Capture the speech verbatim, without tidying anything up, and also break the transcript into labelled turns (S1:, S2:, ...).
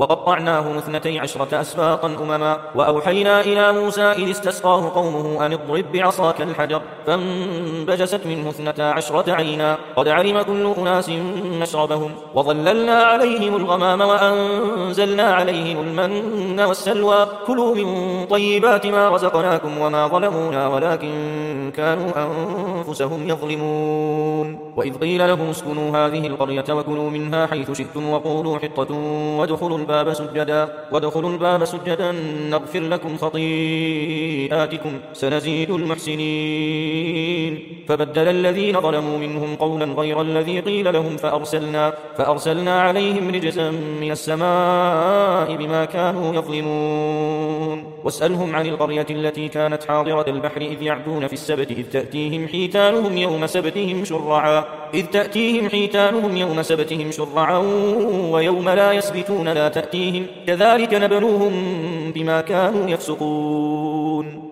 S1: وقطعناهم اثنتي عشرة أسباطا أمما وأوحينا إلى موسى إذ استسقاه قومه أن اضرب بعصاك الحجر فانبجست منه اثنتا عشرة عينا قد علم كل أناس مشربهم وظللنا عليهم الغمام وأنزلنا عليهم المن والسلوى كلوا من طيبات ما رزقناكم وما ظلمونا ولكن كانوا أنفسهم يظلمون وإذ قيل لهم اسكنوا هذه القرية وكلوا منها حيث شئتم وقولوا حطة وادخلوا الباب سجدا وادخلوا الباب سجدا نغفر لكم خطيئاتكم سنزيد المحسنين فبدل الذين ظلموا منهم قولا غير الذي قيل لهم فأرسلنا, فأرسلنا عليهم رجزا من السماء بما كانوا يظلمون واسألهم عن القرية التي كانت حاضرة البحر إذ يعدون في السبت إذ تأتيهم حيتانهم يوم سبتهم شرعا إذ تأتيهم حيتانهم يوم سبتهم شرعا ويوم لا يسبتون لا تأتيهم كذلك نبلوهم بما كانوا يفسقون